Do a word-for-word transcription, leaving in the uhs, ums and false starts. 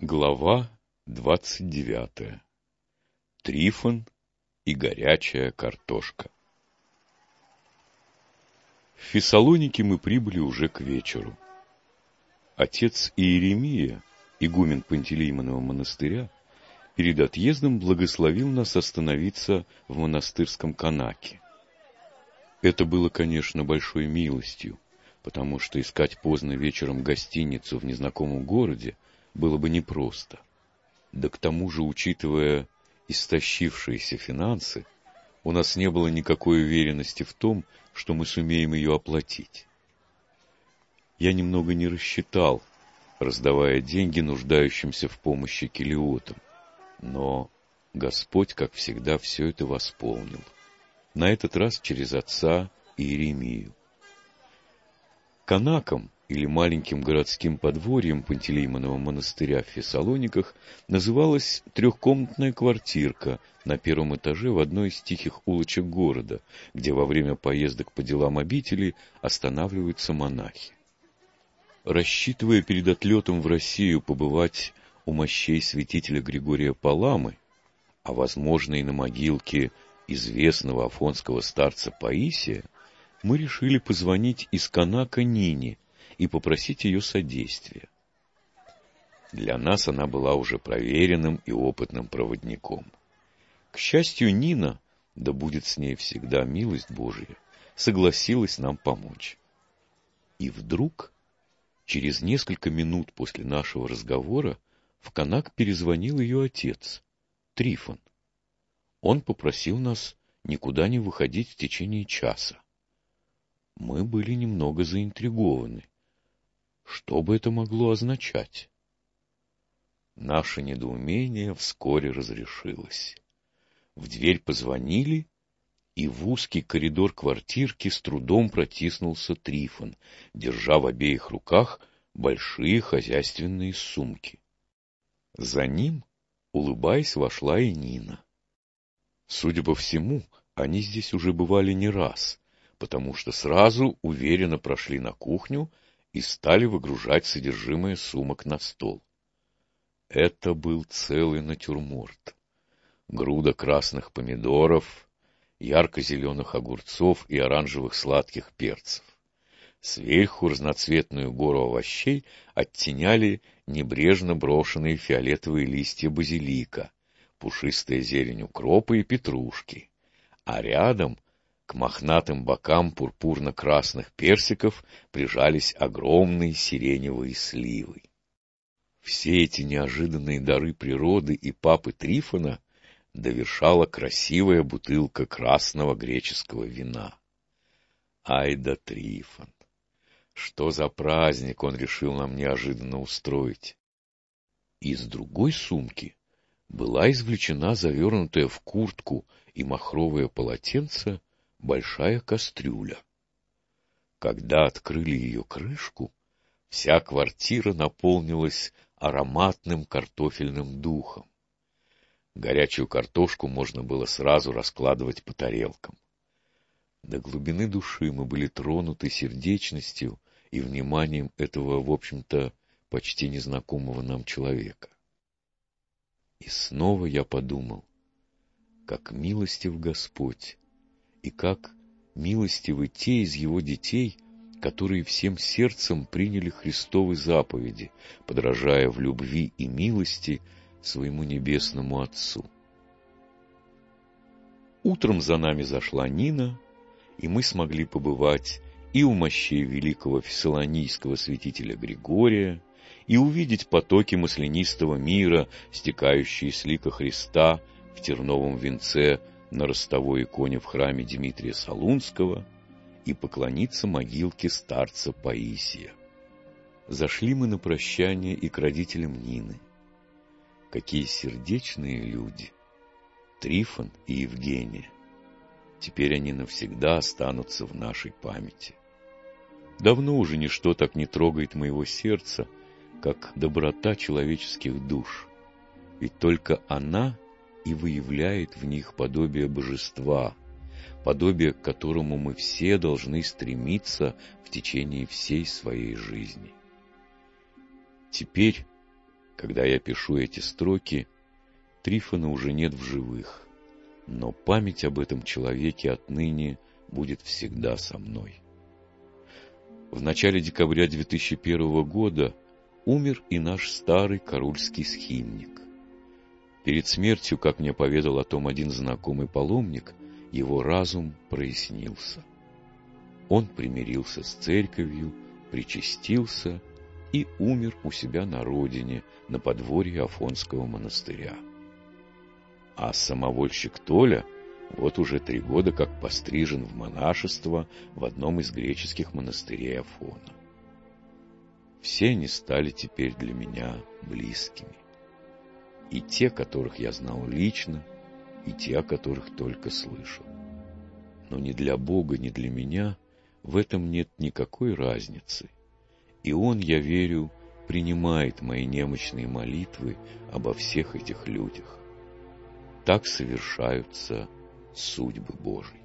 Глава двадцать девятая. Трифон и горячая картошка. В Фессалоники мы прибыли уже к вечеру. Отец Иеремия, игумен Пантелеймонова монастыря, перед отъездом благословил нас остановиться в монастырском канаке. Это было, конечно, большой милостью, потому что искать поздно вечером гостиницу в незнакомом городе было бы непросто. Да к тому же, учитывая истощившиеся финансы, у нас не было никакой уверенности в том, что мы сумеем ее оплатить. Я немного не рассчитал, раздавая деньги нуждающимся в помощи келиотам, но Господь, как всегда, все это восполнил. На этот раз через отца Иеремию. Канаком, или маленьким городским подворьем Пантелеймонова монастыря в Фессалониках, называлась трехкомнатная квартирка на первом этаже в одной из тихих улочек города, где во время поездок по делам обители останавливаются монахи. Рассчитывая перед отлетом в Россию побывать у мощей святителя Григория Паламы, а возможно и на могилке известного афонского старца Паисия, мы решили позвонить из Канака Нине и попросить ее содействия. Для нас она была уже проверенным и опытным проводником. К счастью, Нина, да будет с ней всегда милость Божия, согласилась нам помочь. И вдруг, через несколько минут после нашего разговора, в Канак перезвонил ее отец, Трифон. Он попросил нас никуда не выходить в течение часа. Мы были немного заинтригованы. Что бы это могло означать? Наше недоумение вскоре разрешилось. В дверь позвонили, и в узкий коридор квартирки с трудом протиснулся Трифон, держа в обеих руках большие хозяйственные сумки. За ним, улыбаясь, вошла и Нина. Судя по всему, они здесь уже бывали не раз, потому что сразу уверенно прошли на кухню и стали выгружать содержимое сумок на стол. Это был целый натюрморт. Груда красных помидоров, ярко-зеленых огурцов и оранжевых сладких перцев. Сверху разноцветную гору овощей оттеняли небрежно брошенные фиолетовые листья базилика, пушистая зелень укропа и петрушки, а рядом к мохнатым бокам пурпурно-красных персиков прижались огромные сиреневые сливы. Все эти неожиданные дары природы и папы Трифона довершала красивая бутылка красного греческого вина. Ай да Трифон! Что за праздник он решил нам неожиданно устроить? Из другой сумки была извлечена завернутая в куртку и махровое полотенце большая кастрюля. Когда открыли ее крышку, вся квартира наполнилась ароматным картофельным духом. Горячую картошку можно было сразу раскладывать по тарелкам. До глубины души мы были тронуты сердечностью и вниманием этого, в общем-то, почти незнакомого нам человека. И снова я подумал, как милостив Господь, и как милостивы те из его детей, которые всем сердцем приняли Христовы заповеди, подражая в любви и милости своему небесному Отцу. Утром за нами зашла Нина, и мы смогли побывать и у мощей великого фессалонийского святителя Григория, и увидеть потоки маслянистого мира, стекающие с лика Христа в терновом венце на ростовой иконе в храме Дмитрия Солунского, и поклониться могилке старца Паисия. Зашли мы на прощание и к родителям Нины. Какие сердечные люди! Трифон и Евгения. Теперь они навсегда останутся в нашей памяти. Давно уже ничто так не трогает моего сердца, как доброта человеческих душ, ведь только она и выявляет в них подобие божества, подобие к которому мы все должны стремиться в течение всей своей жизни. Теперь, Когда я пишу эти строки, Трифона уже нет в живых, но память об этом человеке отныне будет всегда со мной. В начале декабря две тысячи первого года умер и наш старый карульский схимник. Перед смертью, как мне поведал о том один знакомый паломник, его разум прояснился. Он примирился с церковью, причастился и умер у себя на родине, на подворье Афонского монастыря. А самовольщик Толя вот уже три года как пострижен в монашество в одном из греческих монастырей Афона. Все они стали теперь для меня близкими. И те, которых я знал лично, и те, о которых только слышал. Но ни для Бога, ни для меня в этом нет никакой разницы. И Он, я верю, принимает мои немощные молитвы обо всех этих людях. Так совершаются судьбы Божьи.